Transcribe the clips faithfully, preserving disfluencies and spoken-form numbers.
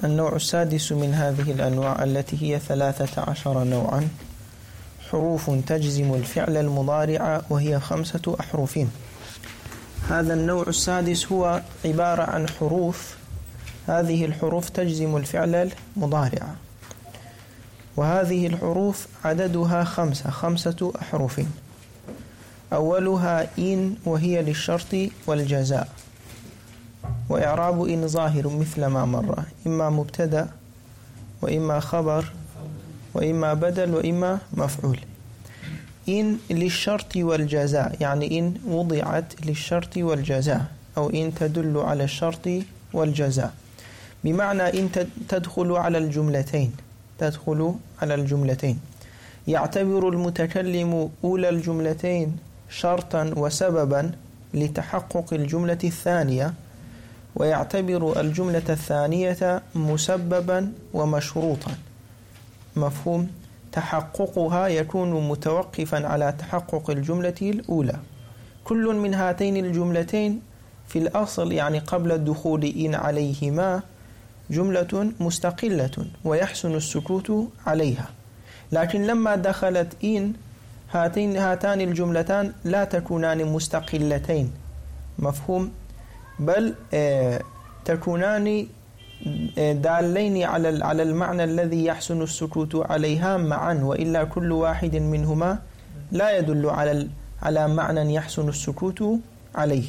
النوع السادس من هذه الأنواع التي هي ثلاثة عشر نوعا حروف تجزم الفعل المضارع وهي خمسة أحرف. هذا النوع السادس هو عبارة عن حروف، هذه الحروف تجزم الفعل المضارع، وهذه الحروف عددها خمسة خمسة أحرف. أولها إن وهي للشرط والجزاء، وإعراب إن ظاهر مثل ما مر، إما مبتدأ وإما خبر وإما بدل وإما مفعول. إن للشرط والجزاء، يعني إن وضعت للشرط والجزاء، أو إن تدل على الشرط والجزاء، بمعنى إن تدخل على الجملتين تدخل على الجملتين يعتبر المتكلم أولى الجملتين شرطا وسببا لتحقق الجملة الثانية، ويعتبر الجملة الثانية مسببا ومشروطا. مفهوم؟ تحققها يكون متوقفا على تحقق الجملة الأولى. كل من هاتين الجملتين في الأصل، يعني قبل الدخول إن عليهما، جملة مستقلة ويحسن السكوت عليها، لكن لما دخلت إن هاتين هاتان الجملتان لا تكونان مستقلتين. مفهوم؟ بل آه تكونان دالين على على المعنى الذي يحسن السكوت عليها معا، وإلا كل واحد منهما لا يدل على على معنى يحسن السكوت عليه.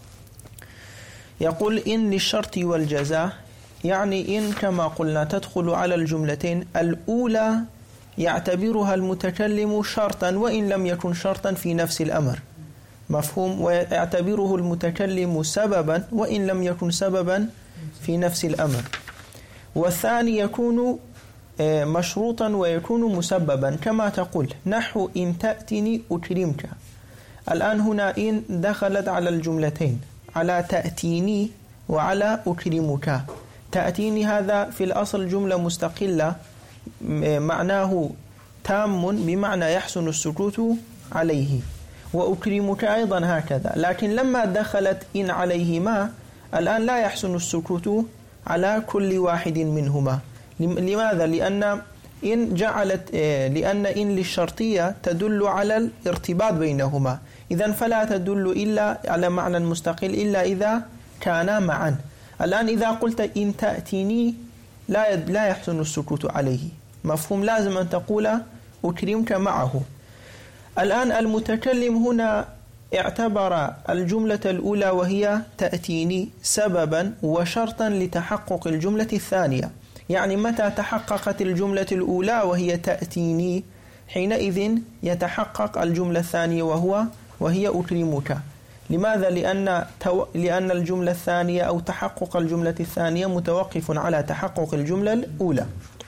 يقول إن للشرط والجزاء، يعني إن كما قلنا تدخل على الجملتين الأولى يعتبرها المتكلم شرطا وإن لم يكن شرطا في نفس الأمر. مفهوم؟ ويعتبره المتكلم سببا وإن لم يكن سببا في نفس الأمر. والثاني يكون مشروطا ويكون مسببا، كما تقول نحو إن تأتني أكرمك. الآن هنا إن دخلت على الجملتين، على تأتيني وعلى أكرمك. تأتيني هذا في الأصل جملة مستقلة معناه تام بمعنى يحسن السكوت عليه، وأكرمك أيضا هكذا. لكن لما دخلت إن عليهما الآن لا يحسن السكوت على كل واحد منهما. لماذا؟ لأن إن جعلت لأن إن للشرطية تدل على الارتباط بينهما، إذن فلا تدل إلا على معنى مستقل إلا إذا كانا معا. الآن إذا قلت إن تأتيني لا لا يحسن السكوت عليه. مفهوم؟ لازم أن تقول أكرمك معه. الآن المتكلم هنا اعتبر الجملة الأولى وهي تأتيني سببا وشرطا لتحقق الجملة الثانية، يعني متى تحققت الجملة الأولى وهي تأتيني حينئذ يتحقق الجملة الثانية وهو وهي أكرمك. لماذا؟ لأن تو... لأن الجملة الثانية أو تحقق الجملة الثانية متوقف على تحقق الجملة الأولى.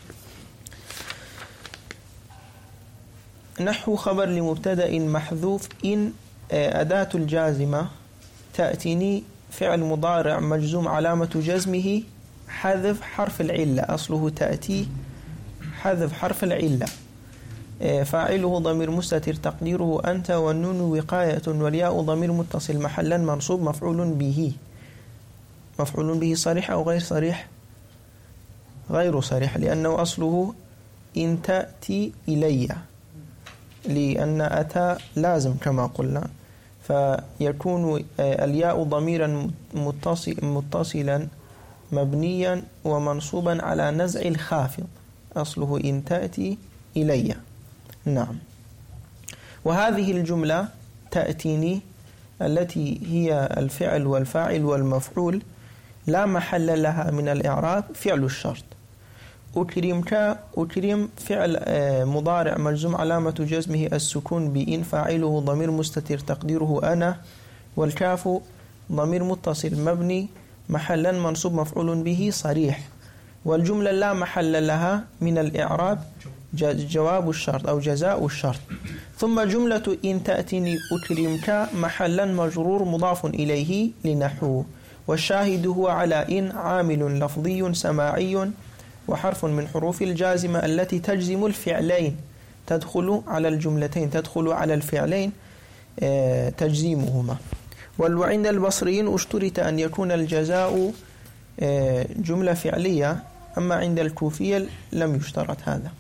نحو خبر لمبتدأ محذوف إن أداة الجازمة تأتيني فعل مضارع مجزوم علامة جزمه حذف حرف العلة، أصله تأتي حذف حرف العلة، فاعله ضمير مستتر تقديره أنت، والنون وقاية، والياء ضمير متصل محلا منصوب مفعول به. مفعول به صريح أو غير صريح؟ غير صريح، لأنه أصله إن تأتي إلي، لأن أتى لازم كما قلنا، فيكون الياء ضميرا متصل متصلا مبنيا ومنصوبا على نزع الخافض، أصله إن تأتي إلي. نعم. وهذه الجملة تأتيني التي هي الفعل والفاعل والمفعول لا محل لها من الإعراب فعل الشرط. أكرمك، أكرم فعل مضارع مجزوم علامة جزمه السكون بإن، فاعله ضمير مستتر تقديره أنا، والكاف ضمير متصل مبني محلا منصوب مفعول به صريح. والجملة لا محل لها من الإعراب جواب الشرط أو جزاء الشرط. ثم جملة إن تأتني أكرمك محلا مجرور مضاف إليه لنحو، والشاهد هو على إن عامل لفظي سماعي وحرف من حروف الجازمة التي تجزم الفعلين، تدخل على الجملتين، تدخل على الفعلين تجزيمهما. وعند البصريين اشترط أن يكون الجزاء جملة فعلية أما عند الكوفية لم يشترط هذا.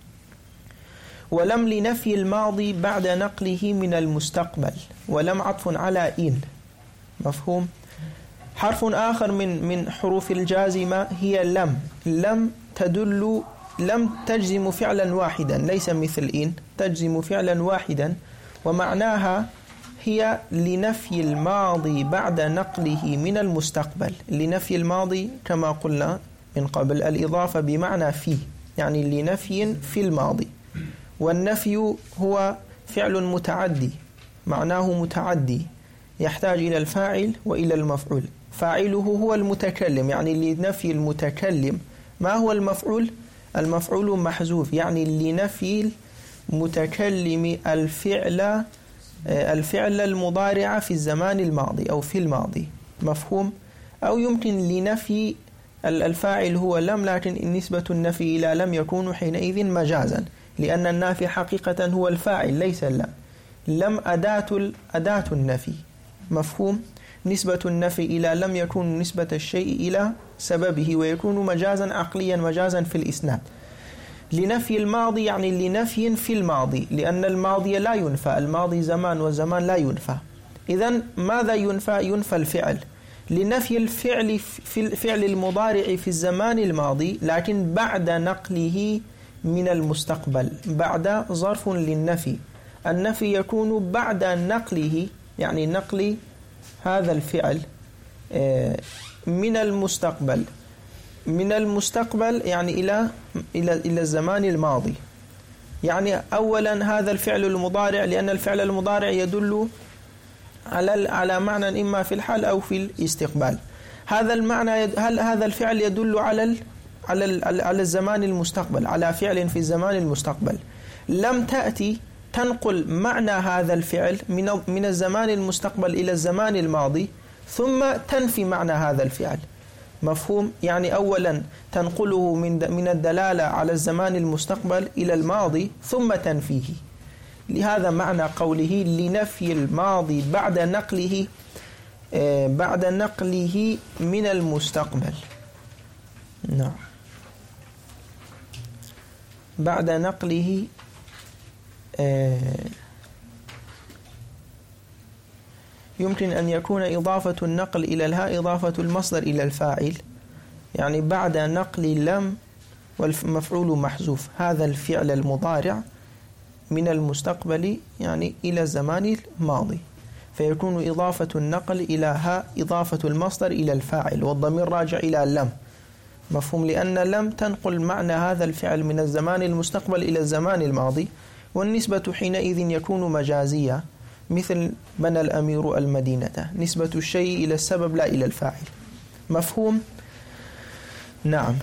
ولم لنفي الماضي بعد نقله من المستقبل، ولم عطف على إن. مفهوم؟ حرف آخر من من حروف الجازمة هي لم. لم تدل لم تجزم فعلا واحدا، ليس مثل إن تجزم فعلا واحدا، ومعناها هي لنفي الماضي بعد نقله من المستقبل. لنفي الماضي كما قلنا من قبل الإضافة بمعنى فيه، يعني لنفي في الماضي، والنفي هو فعل متعدي، معناه متعدي يحتاج إلى الفاعل وإلى المفعول. فاعله هو المتكلم، يعني لنفي المتكلم. ما هو المفعول؟ المفعول محذوف، يعني لنفي المتكلم الفعل الفعل المضارع في الزمان الماضي أو في الماضي. مفهوم؟ أو يمكن لنفي الفاعل هو لم، لكن نسبة النفي إلى لم يكون حينئذ مجازا، لأن النافي حقيقة هو الفاعل ليس لم. لم أداة أداة النفي. مفهوم؟ نسبة النفي إلى لم يكون نسبة الشيء إلى سببه، ويكون مجازا عقليا، مجازا في الإسناد. لنفي الماضي يعني لنفي في الماضي، لأن الماضي لا ينفى، الماضي زمان والزمان لا ينفى. إذن ماذا ينفى؟ ينفى الفعل. لنفي الفعل في الفعل المضارع في الزمان الماضي، لكن بعد نقله من المستقبل. بعد ظرف للنفي، النفي يكون بعد نقله، يعني نقل هذا الفعل من المستقبل من المستقبل يعني إلى إلى إلى الزمان الماضي. يعني أولا هذا الفعل المضارع، لأن الفعل المضارع يدل على على معنى إما في الحال أو في الاستقبال. هذا المعنى هل هذا الفعل يدل على ال على ال على الزمان المستقبل، على فعل في الزمان المستقبل. لم تأتي تنقل معنى هذا الفعل من من الزمان المستقبل إلى الزمان الماضي، ثم تنفي معنى هذا الفعل. مفهوم؟ يعني أولا تنقله من من الدلالة على الزمان المستقبل إلى الماضي ثم تنفيه. لهذا معنى قوله لنفي الماضي بعد نقله بعد نقله من المستقبل. نعم، بعد نقله يمكن أن يكون إضافة النقل إلى الهاء إضافة المصدر إلى الفاعل، يعني بعد نقل لم والمفعول محذوف، هذا الفعل المضارع من المستقبل يعني إلى الزمان الماضي، فيكون إضافة النقل إلى هاء إضافة المصدر إلى الفاعل، والضمير راجع إلى لم. مفهوم؟ لأن لم تنقل معنى هذا الفعل من الزمان المستقبل إلى الزمان الماضي، والنسبة حينئذ يكون مجازية، مثل بنى الأمير المدينة، نسبة الشيء إلى السبب لا إلى الفاعل. مفهوم؟ نعم.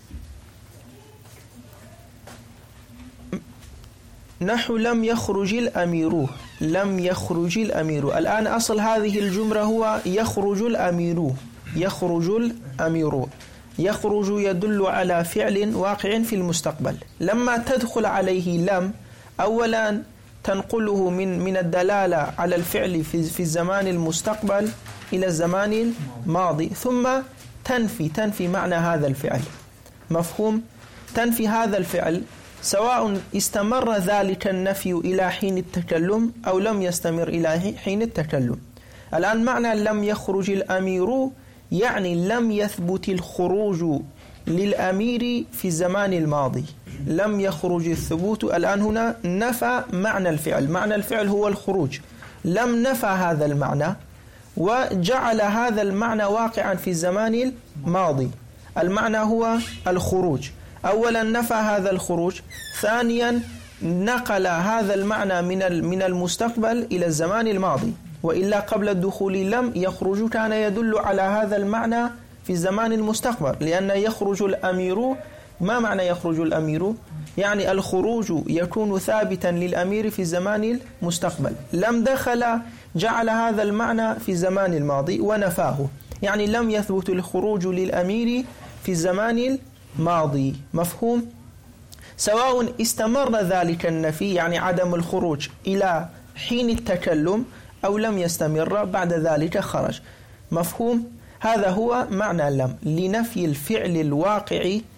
نحو لم يخرج الأمير. لم يخرج الأمير. الآن أصل هذه الجملة هو يخرج الأمير. يخرج الأمير. يخرج يدل على فعل واقع في المستقبل. لما تدخل عليه لم، أولا تنقله من من الدلالة على الفعل في في الزمان المستقبل إلى الزمان الماضي، ثم تنفي تنفي معنى هذا الفعل. مفهوم؟ تنفي هذا الفعل سواء استمر ذلك النفي إلى حين التكلم أو لم يستمر إلى حين التكلم. الآن معنى لم يخرج الأمير يعني لم يثبت الخروج للأمير في الزمان الماضي، لم يخرج الثبوت. الآن هنا نفى معنى الفعل، معنى الفعل هو الخروج، لم نفى هذا المعنى وجعل هذا المعنى واقعا في الزمان الماضي. المعنى هو الخروج. أولا نفى هذا الخروج، ثانيا نقل هذا المعنى من من المستقبل إلى الزمان الماضي، وإلا قبل الدخول لم يخرج كان يدل على هذا المعنى في الزمان المستقبل، لأن يخرج الأمير. ما معنى يخرج الأمير؟ يعني الخروج يكون ثابتا للأمير في الزمان المستقبل. لم دخل جعل هذا المعنى في الزمان الماضي ونفاه، يعني لم يثبت الخروج للأمير في الزمان الماضي. مفهوم؟ سواء استمر ذلك النفي يعني عدم الخروج إلى حين التكلم أو لم يستمر بعد ذلك خرج. مفهوم؟ هذا هو معنى لم، لنفي الفعل الواقع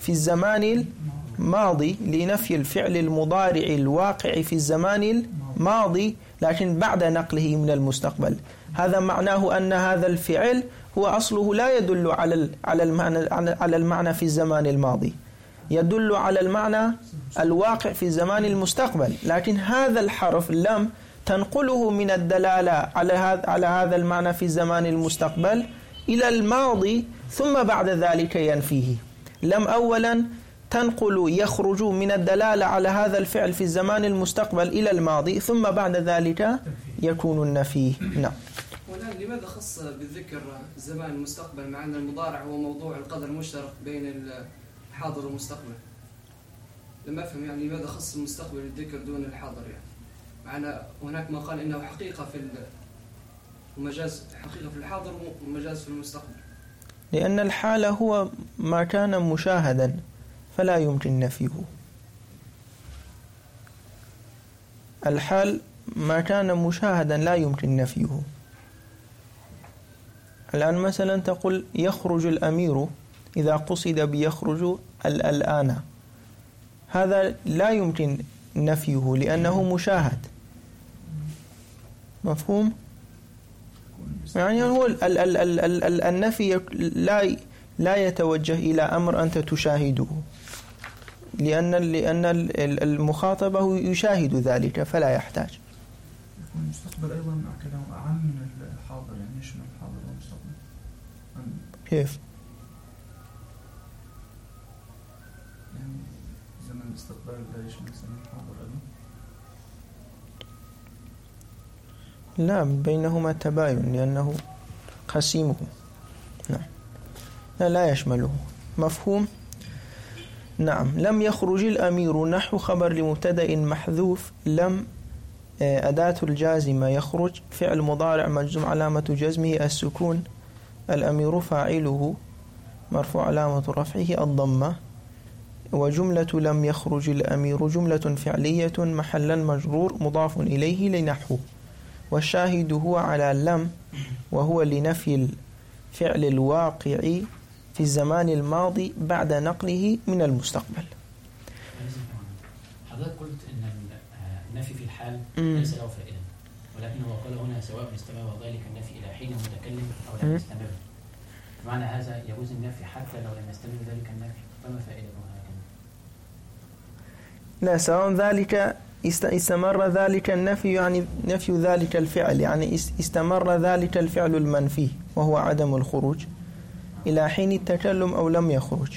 في الزمان الماضي لنفي الفعل المضارع الواقع في الزمان الماضي لكن بعد نقله من المستقبل. هذا معناه أن هذا الفعل هو أصله لا يدل على على المعنى على المعنى في الزمان الماضي، يدل على المعنى الواقع في الزمان المستقبل، لكن هذا الحرف لم تنقله من الدلالة على هذا على هذا المعنى في الزمان المستقبل إلى الماضي ثم بعد ذلك ينفيه. لم أولا تنقل يخرج من الدلالة على هذا الفعل في الزمان المستقبل إلى الماضي ثم بعد ذلك يكون النفي. نعم. والآن لماذا خص بالذكر الزمان المستقبل مع أن المضارع هو موضوع القدر المشترك بين الحاضر والمستقبل؟ لم أفهم يعني لماذا خص المستقبل بالذكر دون الحاضر، يعني مع أن هناك ما قال إنه حقيقة في ومجاز، حقيقة في الحاضر ومجاز في المستقبل. لأن الحال هو ما كان مشاهدا فلا يمكن نفيه. الحال ما كان مشاهدا لا يمكن نفيه. الآن مثلا تقول يخرج الأمير، إذا قصد بيخرج الآن، هذا لا يمكن نفيه لأنه مشاهد. مفهوم؟ يعني هو ال ال ال ال ال ال النفي لا لا يتوجه إلى أمر أنت تشاهده، لأن لأن المخاطب هو يشاهد ذلك فلا يحتاج. المستقبل أيضا كلام أعم من الحاضر، يعني يشمل الحاضر والمستقبل. كيف؟ يعني زمن الاستقبال لا يشمل زمن الحاضر أيضا؟ لا، بينهما تباين لأنه قسيمه. نعم، لا, لا يشمله. مفهوم؟ نعم. لم يخرج الأمير نحو خبر لمبتدأ محذوف. لم أداة الجازمة، يخرج فعل مضارع مجزوم علامة جزمه السكون، الأمير فاعله مرفوع علامة رفعه الضمة، وجملة لم يخرج الأمير جملة فعلية محلا مجرور مضاف إليه لنحو، والشاهد هو على لم وهو لنفي الفعل الواقع في الزمان الماضي بعد نقله من المستقبل. حضرتك قلت ان النفي في الحال ليس له فائده، ولكنه قال هنا سواء استمر ذلك النفي الى حين المتكلم او لم يستمر. معنى هذا يجوز النفي حتى لو لم يستمر ذلك النفي، فما فائدته هكذا؟ لا، سواء ذلك استمر ذلك النفي يعني نفي ذلك الفعل، يعني استمر ذلك الفعل المنفي وهو عدم الخروج إلى حين التكلم أو لم يخرج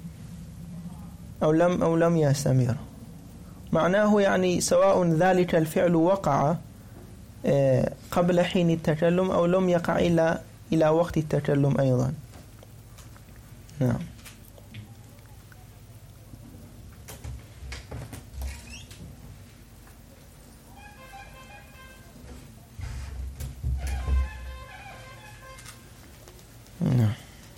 أو لم أو لم يستمر. معناه يعني سواء ذلك الفعل وقع قبل حين التكلم أو لم يقع إلى إلى وقت التكلم أيضا. نعم. نعم.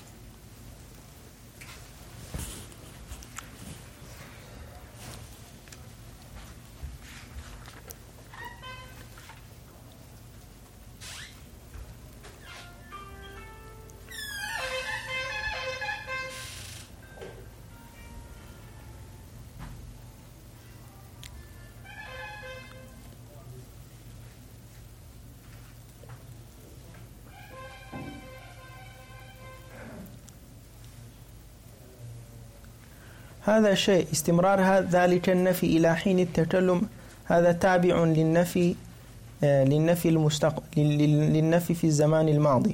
هذا شيء استمرار ذلك النفي إلى حين التكلم، هذا تابع للنفي للنفي المستقبل للنفي في الزمان الماضي،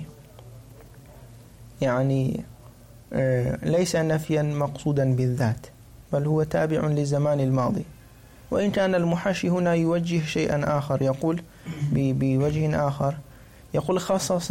يعني ليس نفيا مقصودا بالذات بل هو تابع للزمان الماضي. وإن كان المحاشي هنا يوجه شيئا آخر، يقول بوجه آخر، يقول خصص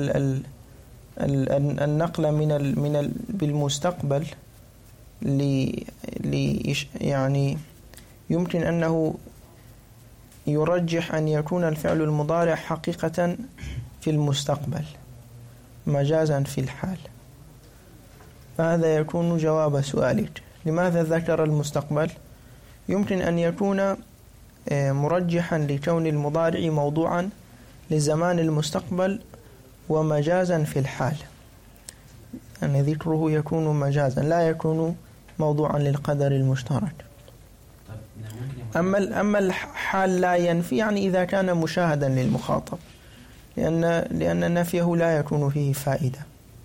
النقل من من بالمستقبل لي لي يعني يمكن أنه يرجح أن يكون الفعل المضارع حقيقة في المستقبل مجازا في الحال. فهذا يكون جواب سؤالك لماذا ذكر المستقبل. يمكن أن يكون مرجحا لكون المضارع موضوعا لزمان المستقبل ومجازا في الحال، يعني ذكره يكون مجازا لا يكون موضوعا للقدر المشترك. أما أما الحال لا ينفي، يعني إذا كان مشاهدا للمخاطب، لأن لأن نفيه لا يكون فيه فائدة.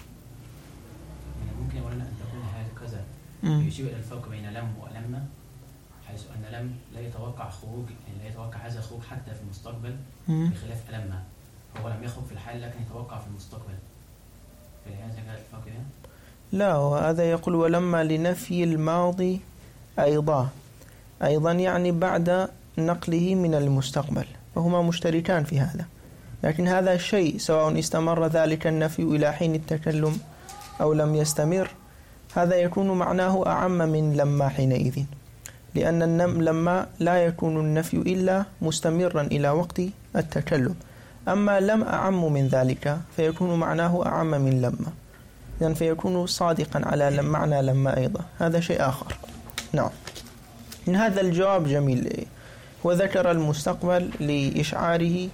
ممكن أولا أن تكون هكذا يشير إلى الفرق بين لم ولما، حيث أن لم لا يتوقع خروج، لا يتوقع هذا الخروج حتى في المستقبل، بخلاف لما هو لم يخرج في الحال لكن يتوقع في المستقبل. فلهذا جاء الفرق هنا؟ لا، وهذا يقول ولما لنفي الماضي أيضا، أيضا يعني بعد نقله من المستقبل، فهما مشتركان في هذا. لكن هذا الشيء سواء استمر ذلك النفي إلى حين التكلم أو لم يستمر، هذا يكون معناه أعم من لما حينئذ، لأن النم لما لا يكون النفي إلا مستمرا إلى وقت التكلم. أما لم أعم من ذلك فيكون معناه أعم من لما، يعني فيكون صادقا على معنى لما أيضا، هذا شيء آخر. نعم، إن هذا الجواب جميل، وذكر المستقبل لإشعاره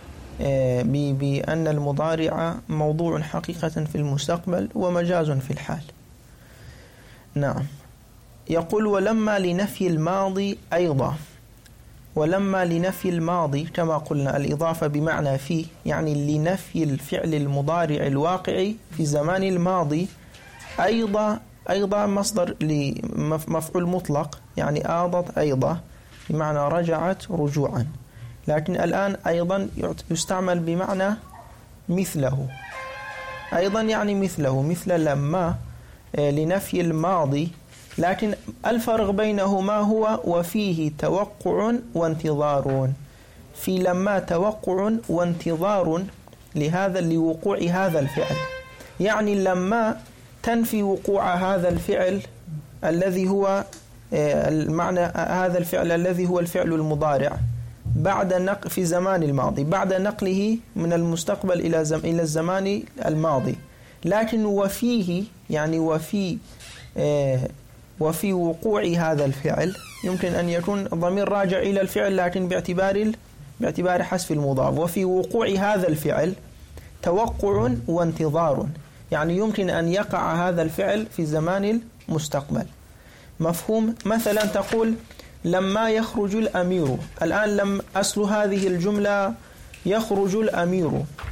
بأن المضارع موضوع حقيقة في المستقبل ومجاز في الحال. نعم، يقول ولما لنفي الماضي أيضا. ولما لنفي الماضي كما قلنا الإضافة بمعنى فيه، يعني لنفي الفعل المضارع الواقع في الزمان الماضي. أيضا أيضا مصدر لمفعول مطلق، يعني آضت أيضا بمعنى رجعت رجوعا، لكن الآن أيضا يستعمل بمعنى مثله، أيضا يعني مثله، مثل لما لنفي الماضي. لكن الفرق بينهما هو وفيه توقع وانتظار. في لما توقع وانتظار لهذا لوقوع هذا الفعل، يعني لما تنفي وقوع هذا الفعل الذي هو المعنى، هذا الفعل الذي هو الفعل المضارع بعد نقل في زمان الماضي، بعد نقله من المستقبل إلى زم إلى الزمان الماضي. لكن وفيه يعني وفي وفي وقوع هذا الفعل يمكن أن يكون ضمير راجع إلى الفعل، لكن باعتبار باعتبار حذف المضاف. وفي وقوع هذا الفعل توقع وانتظار، يعني يمكن أن يقع هذا الفعل في الزمان المستقبل. مفهوم؟ مثلا تقول لما يخرج الأمير. الآن لم أصل هذه الجملة يخرج الأمير،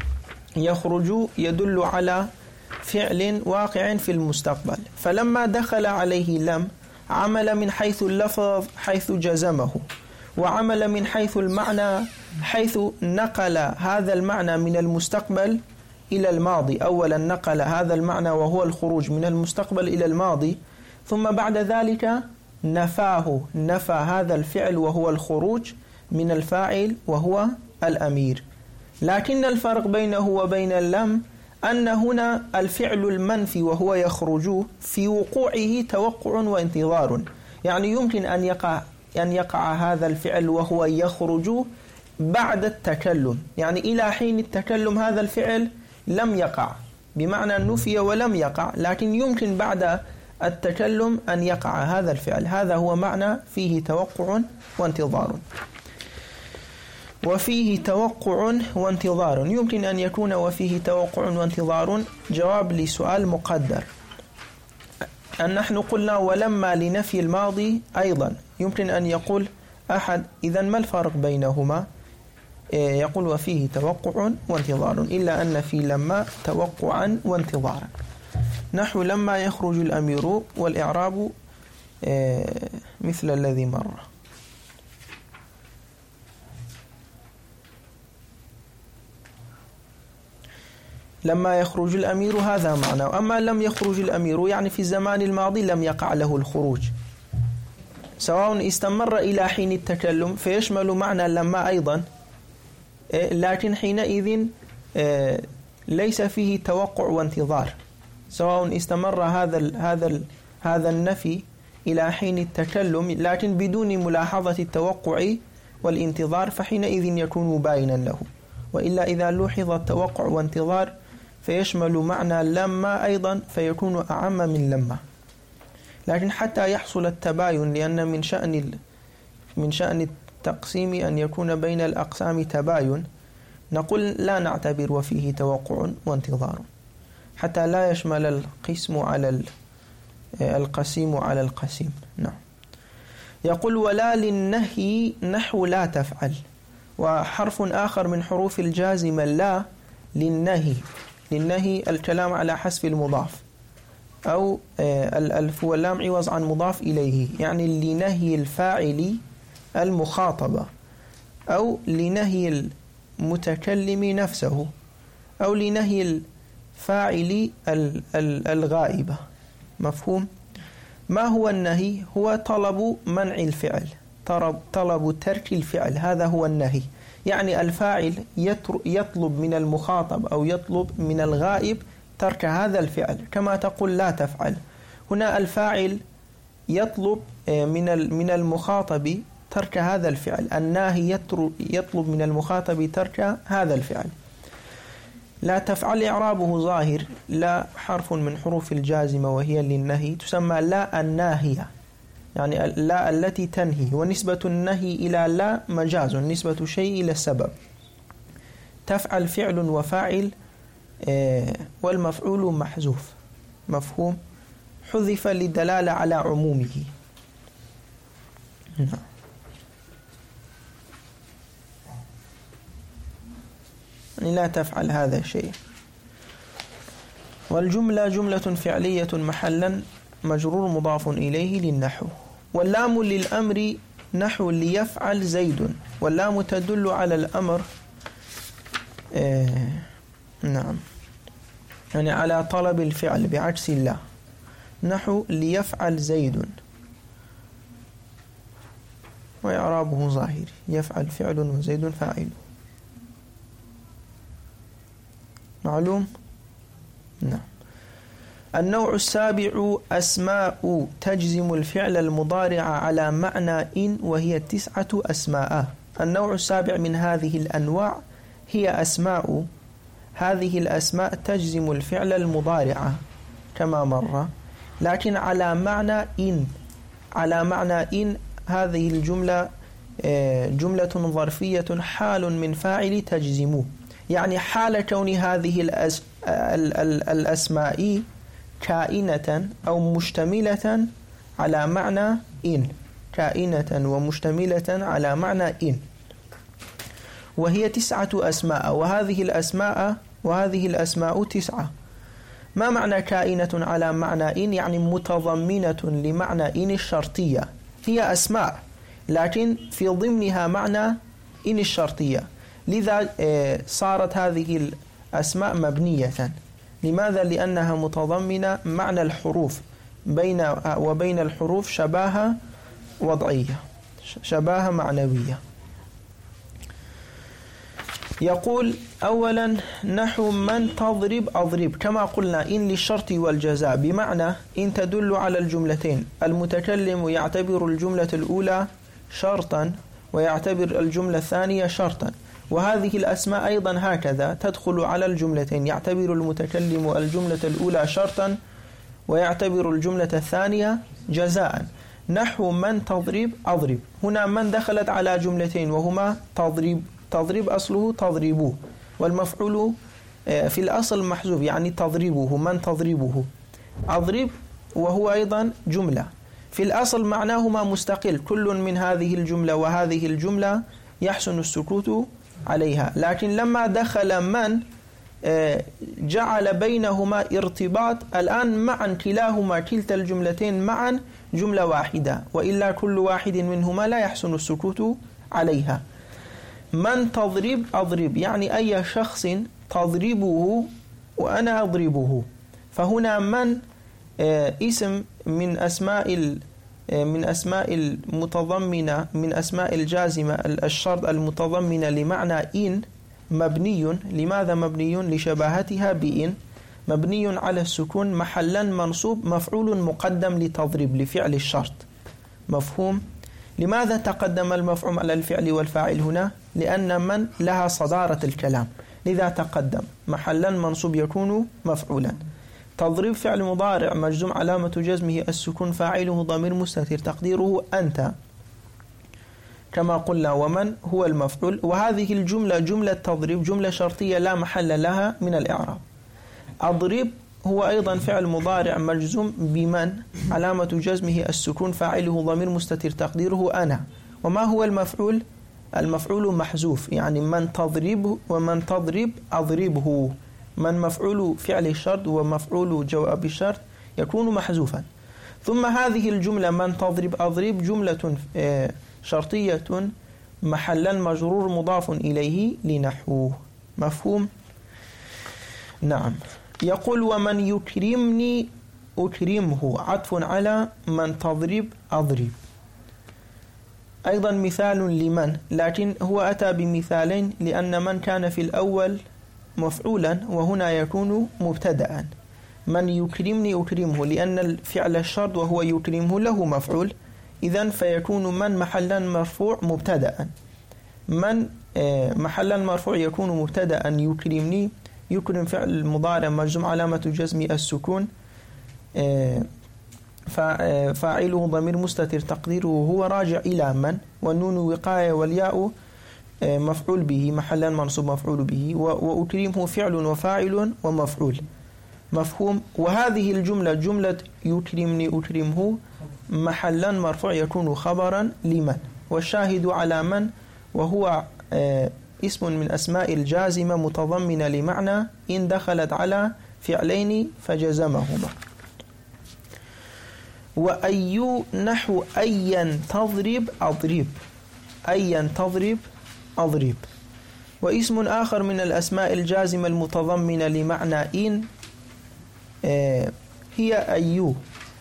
يخرج يدل على فعل واقع في المستقبل، فلما دخل عليه لم عمل من حيث اللفظ حيث جزمه، وعمل من حيث المعنى حيث نقل هذا المعنى من المستقبل إلى الماضي. أولا نقل هذا المعنى وهو الخروج من المستقبل إلى الماضي، ثم بعد ذلك نفاه، نفى هذا الفعل وهو الخروج من الفاعل وهو الأمير. لكن الفرق بينه وبين اللم أن هنا الفعل المنفي وهو يخرج في وقوعه توقع وانتظار، يعني يمكن أن يقع أن يقع هذا الفعل وهو يخرج بعد التكلم، يعني إلى حين التكلم هذا الفعل لم يقع، بمعنى نفي ولم يقع، لكن يمكن بعد التكلم أن يقع هذا الفعل. هذا هو معنى فيه توقع وانتظار. وفيه توقع وانتظار، يمكن أن يكون وفيه توقع وانتظار جواب لسؤال مقدر. أن نحن قلنا ولما لنفي الماضي أيضا، يمكن أن يقول أحد إذن ما الفرق بينهما؟ يقول وفيه توقع وانتظار، إلا أن في لما توقعا وانتظارا. نحو لما يخرج الأمير، والإعراب مثل الذي مر. لما يخرج الأمير هذا معنى. أما لم يخرج الأمير يعني في الزمان الماضي لم يقع له الخروج، سواء استمر إلى حين التكلم فيشمل معنى لما أيضا، لكن حينئذ ليس فيه توقع وانتظار، سواء استمر هذا هذا هذا النفي إلى حين التكلم لكن بدون ملاحظة التوقع والانتظار، فحينئذ يكون مباينا له. وإلا إذا لوحظ التوقع وانتظار فيشمل معنى لما أيضا فيكون أعم من لما. لكن حتى يحصل التباين، لأن من شأن من شأن التقسيم أن يكون بين الأقسام تباين، نقول لا نعتبر وفيه توقع وانتظار، حتى لا يشمل القسم على القسيم على القسيم. نعم. يقول ولا للنهي نحو لا تفعل، وحرف آخر من حروف الجازمة لا للنهي. للنهي الكلام على حذف المضاف، أو الألف واللام عوض عن مضاف إليه، يعني لنهي الفاعل المخاطبة، أو لنهي المتكلم نفسه، أو لنهي الفاعل الغائبة. مفهوم؟ ما هو النهي؟ هو طلب منع الفعل، طلب ترك الفعل، هذا هو النهي. يعني الفاعل يطلب من المخاطب أو يطلب من الغائب ترك هذا الفعل، كما تقول لا تفعل. هنا الفاعل يطلب من من المخاطب ترك هذا الفعل، الناهي يطلب من المخاطب ترك هذا الفعل. لا تفعل إعرابه ظاهر، لا حرف من حروف الجازمة وهي للنهي، تسمى لا الناهية، يعني لا التي تنهي، ونسبة النهي إلى لا مجاز، نسبة شيء إلى السبب. تفعل فعل وفاعل والمفعول محذوف. مفهوم؟ حذف للدلالة على عمومه. نعم. يعني لا تفعل هذا الشيء. والجملة جملة فعلية محلا مجرور مضاف إليه للنحو. واللام للأمر نحو ليفعل زيد، واللام تدل على الأمر آه نعم، يعني على طلب الفعل بعكس الله. نحو ليفعل زيد، وإعرابه ظاهر، يفعل فعل وزيد فاعل. معلوم؟ نعم. النوع السابع أسماء تجزم الفعل المضارع على معنى إن، وهي تسعة أسماء. النوع السابع من هذه الأنواع هي أسماء. هذه الأسماء تجزم الفعل المضارع كما مر، لكن على معنى إن. على معنى إن هذه الجملة جملة ظرفية حال من فاعل تجزمه، يعني حال كون هذه الأس... الأسماء كائنة أو مشتملة على معنى إن، كائنة ومشتملة على معنى إن، وهي تسعة أسماء. وهذه الأسماء وهذه الأسماء تسعة. ما معنى كائنة على معنى إن؟ يعني متضمنة لمعنى إن الشرطية. هي أسماء لكن في ضمنها معنى إن الشرطية، لذا صارت هذه الأسماء مبنية. لماذا؟ لأنها متضمنة معنى الحروف، بين وبين الحروف شباهة وضعية، شباهة معنوية. يقول أولا نحو من تضرب أضرب، كما قلنا إن للشرط والجزاء، بمعنى إن تدل على الجملتين. المتكلم يعتبر الجملة الأولى شرطا ويعتبر الجملة الثانية شرطا، وهذه الأسماء أيضا هكذا تدخل على الجملتين. يعتبر المتكلم الجملة الأولى شرطا ويعتبر الجملة الثانية جزاء. نحو من تضرب أضرب، هنا من دخلت على جملتين وهما تضرب. تضرب أصله تضربوه، والمفعول في الأصل محذوف، يعني تضربه، من تضربه. أضرب وهو أيضا جملة في الأصل معناهما مستقل، كل من هذه الجملة وهذه الجملة يحسن السكوت عليها، لكن لما دخل من جعل بينهما ارتباط. الآن معا كلاهما، كلتا الجملتين معا جملة واحدة، وإلا كل واحد منهما لا يحسن السكوت عليها. من تضرب أضرب، يعني أي شخص تضربه وأنا أضربه. فهنا من اسم من أسماء من أسماء المتضمنة من أسماء الجازمة الشرط المتضمنة لمعنى إن، مبني. لماذا مبني؟ لشباهتها بإن. مبني على السكون محلا منصوب، مفعول مقدم لتضرب لفعل الشرط. مفهوم؟ لماذا تقدم المفعول على الفعل والفاعل هنا؟ لأن من لها صدارة الكلام، لذا تقدم. محلا منصوب يكون مفعولا. تضرب فعل مضارع مجزوم علامة جزمه السكون، فاعله ضمير مستتر تقديره أنت، كما قلنا. ومن هو المفعول. وهذه الجملة جملة تضرب جملة شرطية لا محل لها من الإعراب. أضرب هو أيضا فعل مضارع مجزوم بمن علامة جزمه السكون فاعله ضمير مستتر تقديره أنا. وما هو المفعول؟ المفعول محذوف، يعني من تضرب ومن تضرب أضربه. من مفعول فعل الشرط ومفعول جواب الشرط يكون محذوفا. ثم هذه الجملة من تضرب أضرب جملة شرطية محلا مجرور مضاف إليه لنحوه. مفهوم؟ نعم. يقول ومن يكرمني أكرمه عطف على من تضرب أضرب. أيضا مثال لمن، لكن هو أتى بمثالين لأن من كان في الأول مفعولا وهنا يكون مبتدأ. من يكرمني أكرمه لأن الفعل الشرط وهو يكرمه له مفعول، إذن فيكون من محلا مرفوع مبتدأ. من محلا مرفوع يكون مبتدأ يكرمني. يكرم فعل مضارع مجزوم علامة جزم السكون فاعله ضمير مستتر تقديره هو راجع إلى من، والنون وقاية والياء مفعول به محلا منصوب مفعول به، وأكرمه فعل وفاعل ومفعول. مفهوم؟ وهذه الجملة جملة يكرمني أكرمه محلا مرفوع يكون خبرا لمن، والشاهد على من وهو اسم من أسماء الجازمة متضمنة لمعنى إن دخلت على فعلين فجزمهما. وأي نحو أيا تضرب أضرب، أيا تضرب أضرب. واسم آخر من الأسماء الجازمة المتضمنة لمعنى إن هي أيو.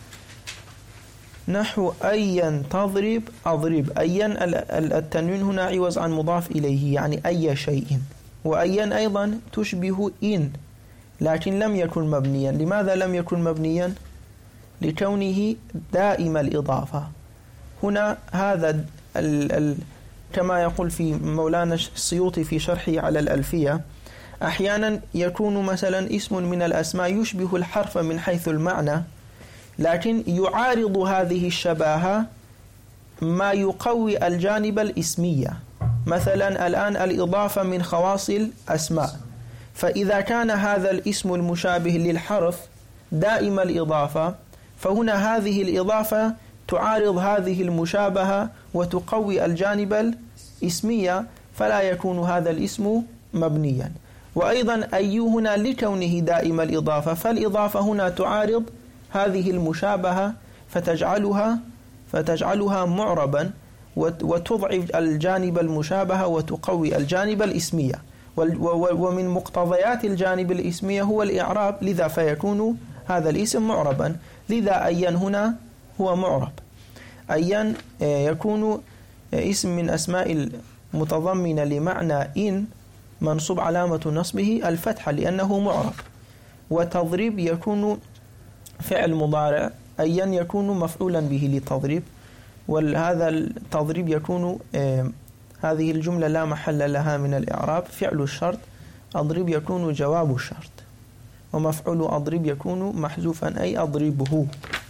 نحو أيا تضرب أضرب. أيا التنوين هنا عوض عن مضاف إليه يعني أي شيء. وأيا أيضا تشبه إن لكن لم يكن مبنيا. لماذا لم يكن مبنيا؟ لكونه دائم الإضافة. هنا هذا ال ال كما يقول في مولانا السيوطي في شرحه على الألفية، أحيانا يكون مثلا اسم من الأسماء يشبه الحرف من حيث المعنى، لكن يعارض هذه الشباهة ما يقوي الجانب الاسمية. مثلا الآن الإضافة من خواص الأسماء، فإذا كان هذا الاسم المشابه للحرف دائم الإضافة فهنا هذه الإضافة تعارض هذه المشابهة وتقوي الجانب الاسمية، فلا يكون هذا الاسم مبنيا. وأيضا أي هنا لكونه دائم الإضافة فالإضافة هنا تعارض هذه المشابهة فتجعلها فتجعلها معربا وتضعف الجانب المشابهة وتقوي الجانب الاسمية. ومن مقتضيات الجانب الاسمية هو الإعراب، لذا فيكون هذا الاسم معربا. لذا أيا هنا هو معرب. أيا يكون اسم من أسماء المتضمنة لمعنى إن منصوب علامة نصبه الفتحة لأنه معرب. وتضرب يكون فعل مضارع، أيا يكون مفعولا به لتضرب، وهذا التضريب يكون هذه الجملة لا محل لها من الإعراب. فعل الشرط أضرب يكون جواب الشرط، ومفعول أضرب يكون محذوفا أي أضربه.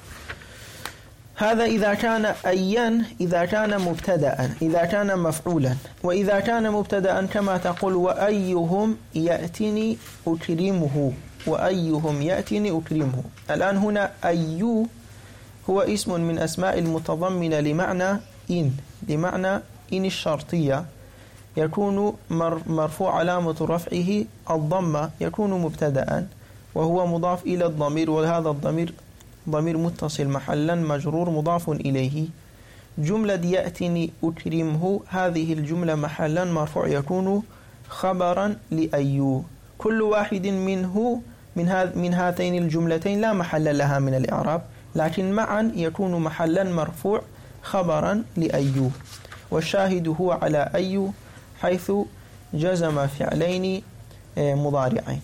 هذا إذا كان أيا إذا كان مبتدأ، إذا كان مفعولا. وإذا كان مبتدأ كما تقول وأيهم يأتني أكرمه، وأيهم يأتني أكرمه. الآن هنا أيو هو اسم من أسماء المتضمنة لمعنى إن، لمعنى إن الشرطية، يكون مرفوع علامة رفعه الضمة، يكون مبتدأ وهو مضاف إلى الضمير، وهذا الضمير ضمير متصل محلا مجرور مضاف إليه. جملة يأتني أكرمه هذه الجملة محلا مرفوع يكون خبرا لأيو. كل واحد منه من من هاتين الجملتين لا محل لها من الإعراب، لكن معا يكون محلا مرفوع خبرا لأيو. والشاهد هو على أيو حيث جزم فعلين مضارعين.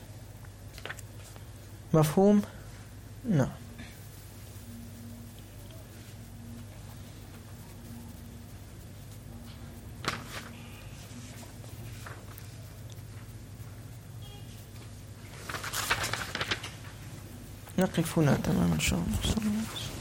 مفهوم؟ نعم. نقف هنا تمام إن شاء الله.